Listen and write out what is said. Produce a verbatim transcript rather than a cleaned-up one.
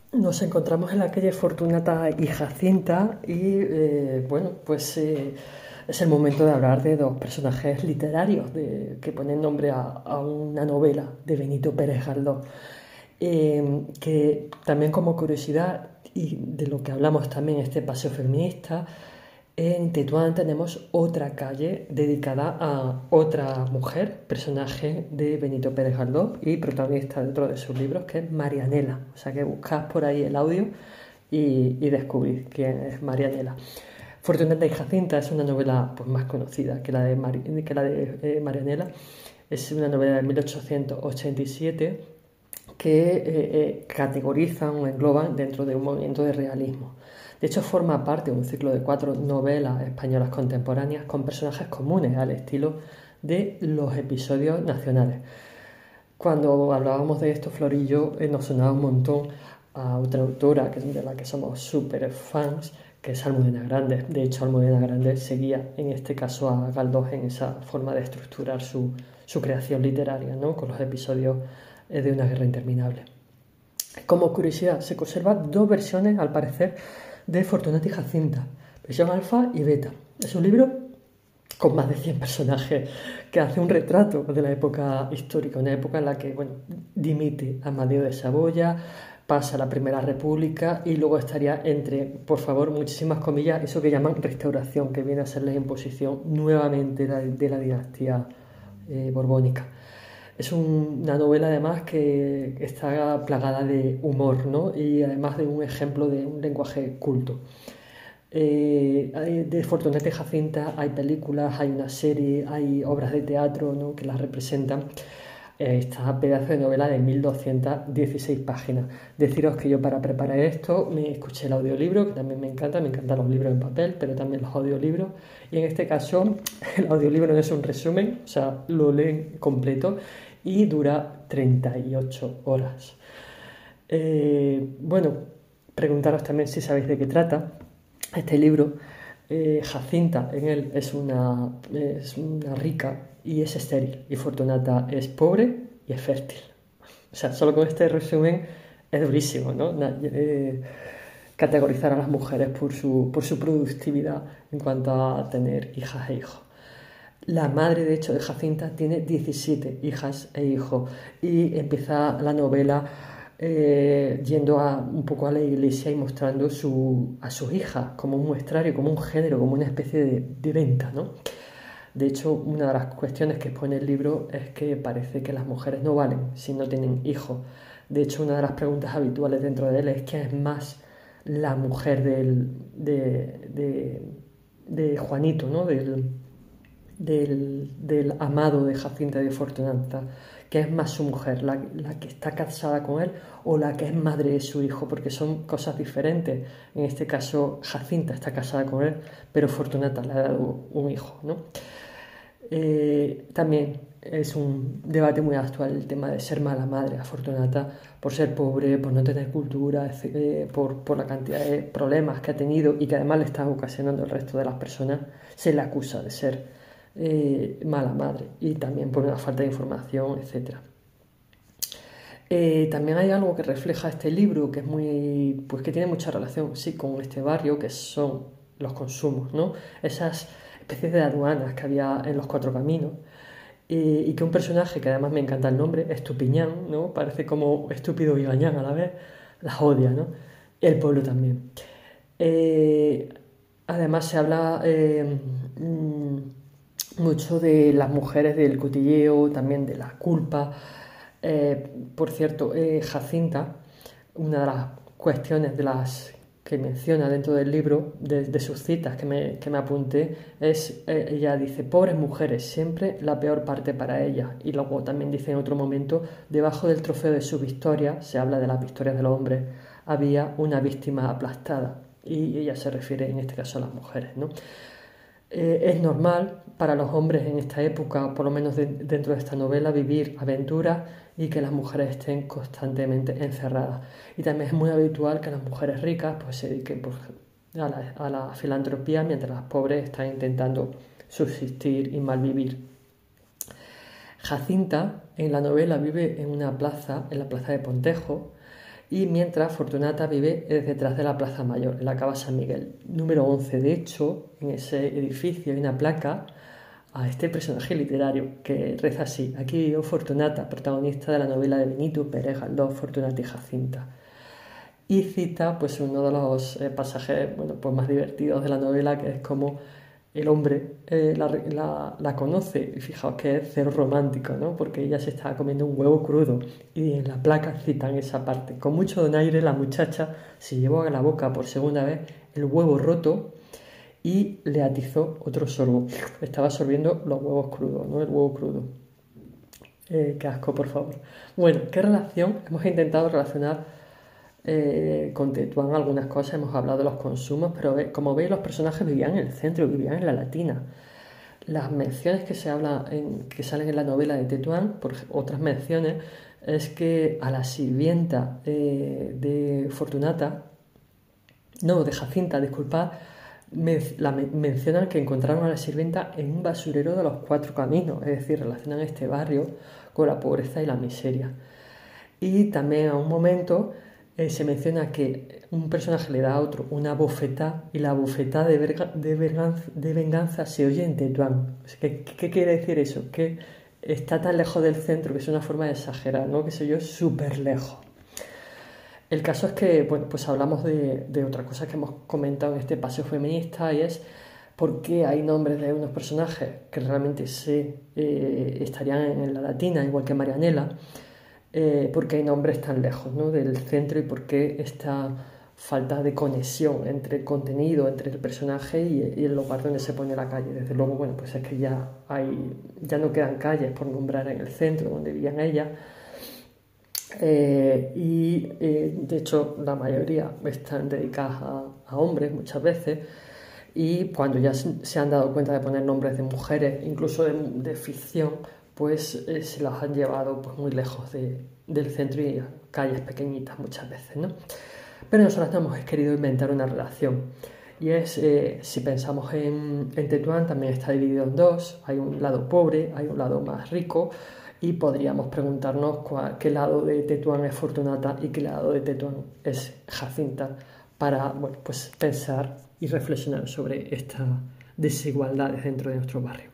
Nos encontramos en la calle Fortunata y Jacinta y eh, bueno, pues eh, es el momento de hablar de dos personajes literarios de- que ponen nombre a, a una novela de Benito Pérez Galdós, eh, que también como curiosidad y de lo que hablamos también en este paseo feminista, en Tetuán tenemos otra calle dedicada a otra mujer, personaje de Benito Pérez Galdós y protagonista de otro de sus libros, que es Marianela. O sea que buscad por ahí el audio y, y descubrís quién es Marianela. Fortunata y Jacinta es una novela pues, más conocida que la de, Mari, que la de eh, Marianela. Es una novela de mil ochocientos ochenta y siete que eh, eh, categorizan o engloban dentro de un movimiento de realismo. De hecho, forma parte de un ciclo de cuatro novelas españolas contemporáneas con personajes comunes al estilo de los episodios nacionales. Cuando hablábamos de esto, Florillo, eh, nos sonaba un montón a otra autora que, de la que somos súper fans, que es Almudena Grandes. De hecho, Almudena Grandes seguía en este caso a Galdós en esa forma de estructurar su, su creación literaria, ¿no? Con los episodios eh, de Una guerra interminable. Como curiosidad, se conservan dos versiones, al parecer, de Fortunata y Jacinta, versión alfa y beta. Es un libro con más de cien personajes que hace un retrato de la época histórica, una época en la que, bueno, dimite Amadeo de Saboya, pasa la Primera República y luego estaría entre, por favor, muchísimas comillas, eso que llaman restauración, que viene a ser la imposición nuevamente de la dinastía eh, borbónica. Es un, una novela además que está plagada de humor, ¿no? Y además de un ejemplo de un lenguaje culto. Eh, de Fortunata y Jacinta hay películas, hay una serie, hay obras de teatro, ¿no? Que las representan. Eh, esta pedazo de novela de mil doscientas dieciséis páginas. Deciros que yo para preparar esto me escuché el audiolibro, que también me encanta, me encantan los libros en papel, pero también los audiolibros. Y en este caso el audiolibro no es un resumen, o sea, lo leen completo y dura treinta y ocho horas. Eh, bueno, preguntaros también si sabéis de qué trata este libro. Eh, Jacinta en él es una, es una rica y es estéril, y Fortunata es pobre y es fértil. O sea, solo con este resumen es durísimo, ¿no? Eh, categorizar a las mujeres por su, por su productividad en cuanto a tener hijas e hijos. La madre, de hecho, de Jacinta tiene diecisiete hijas e hijos y empieza la novela eh, yendo a, un poco a la iglesia y mostrando su, a sus hijas como un muestrario, como un género, como una especie de, de venta, ¿no? De hecho, una de las cuestiones que expone el libro es que parece que las mujeres no valen si no tienen hijos. De hecho, una de las preguntas habituales dentro de él es quién es más la mujer del, de, de, de Juanito, ¿no? Del, del, del amado de Jacinta y de Fortunata, que es más su mujer, la, la que está casada con él o la que es madre de su hijo, porque son cosas diferentes. En este caso, Jacinta está casada con él, pero Fortunata le ha dado un hijo, ¿no? Eh, también es un debate muy actual el tema de ser mala madre a Fortunata por ser pobre, por no tener cultura, eh, por, por la cantidad de problemas que ha tenido y que además le está ocasionando al resto de las personas. Se le acusa de ser eh, mala madre y también por una falta de información, etcétera. Eh, también hay algo que refleja este libro que es muy, pues que tiene mucha relación, sí, con este barrio, que son los consumos, ¿no? Esas especies de aduanas que había en los Cuatro Caminos eh, y que un personaje que además me encanta el nombre, Estupiñán, ¿no? Parece como estúpido y gañán a la vez, las odia, ¿no? El pueblo también. Eh, Además se habla eh, mm, mucho de las mujeres, del cotilleo, también de la culpa. Eh, por cierto, eh, Jacinta, una de las cuestiones de las que menciona dentro del libro, de, de sus citas que me, que me apunté, es, eh, ella dice, pobres mujeres, siempre la peor parte para ellas. Y luego también dice en otro momento, debajo del trofeo de su victoria, se habla de las victorias de los hombres, había una víctima aplastada. Y ella se refiere en este caso a las mujeres, ¿no? Eh, es normal para los hombres en esta época, por lo menos de, dentro de esta novela, vivir aventuras y que las mujeres estén constantemente encerradas. Y también es muy habitual que las mujeres ricas pues, se dediquen pues, a, la, a la filantropía mientras las pobres están intentando subsistir y malvivir. Jacinta en la novela vive en una plaza, en la plaza de Pontejo, y mientras Fortunata vive detrás de la Plaza Mayor, en la Cava San Miguel, número once. De hecho, en ese edificio hay una placa a este personaje literario que reza así: aquí vivió Fortunata, protagonista de la novela de Benito Pérez Galdós, Fortunata y Jacinta. Y cita pues uno de los eh, pasajes bueno, pues más divertidos de la novela, que es como el hombre eh, la, la, la conoce, y fijaos que es cero romántico, ¿no? Porque ella se estaba comiendo un huevo crudo, y en la placa citan esa parte: con mucho donaire la muchacha se llevó a la boca por segunda vez el huevo roto y le atizó otro sorbo. Estaba absorbiendo los huevos crudos, ¿no? El huevo crudo. Eh, qué asco, por favor. Bueno, ¿qué relación? Hemos intentado relacionar eh, con Tetuán algunas cosas, hemos hablado de los consumos, pero ve, como veis, los personajes vivían en el centro, vivían en la Latina. Las menciones que se habla en, que salen en la novela de Tetuán, por otras menciones, es que a la sirvienta eh, de Fortunata, no, de Jacinta, disculpad, men, la, mencionan que encontraron a la sirvienta en un basurero de los Cuatro Caminos, es decir, relacionan este barrio con la pobreza y la miseria. Y también a un momento eh, se menciona que un personaje le da a otro una bofetada, y la bofetada de, verga, de, venganza, de venganza se oye en Tetuán. ¿Qué, ¿Qué quiere decir eso? Que está tan lejos del centro, que es una forma de exagerar, ¿no? Que se oye súper lejos. El caso es que, bueno, pues hablamos de, de otra cosa que hemos comentado en este paseo feminista, y es por qué hay nombres de unos personajes que realmente se eh, estarían en la Latina, igual que Marianela, eh, por qué hay nombres tan lejos, ¿no?, del centro, y por qué esta falta de conexión entre el contenido, entre el personaje y, y el lugar donde se pone la calle. Desde luego, bueno, pues es que ya hay, ya no quedan calles por nombrar en el centro donde vivían ellas. Eh, y eh, de hecho la mayoría están dedicadas a, a hombres muchas veces, y cuando ya se han dado cuenta de poner nombres de mujeres, incluso de, de ficción, pues eh, se las han llevado pues, muy lejos de, del centro y a calles pequeñitas muchas veces, ¿no? Pero nosotros no hemos querido inventar una relación, y es, eh, si pensamos en, en Tetuán, también está dividido en dos: hay un lado pobre, hay un lado más rico, y podríamos preguntarnos cuál, qué lado de Tetuán es Fortunata y qué lado de Tetuán es Jacinta, para bueno, pues pensar y reflexionar sobre estas desigualdades dentro de nuestro barrio.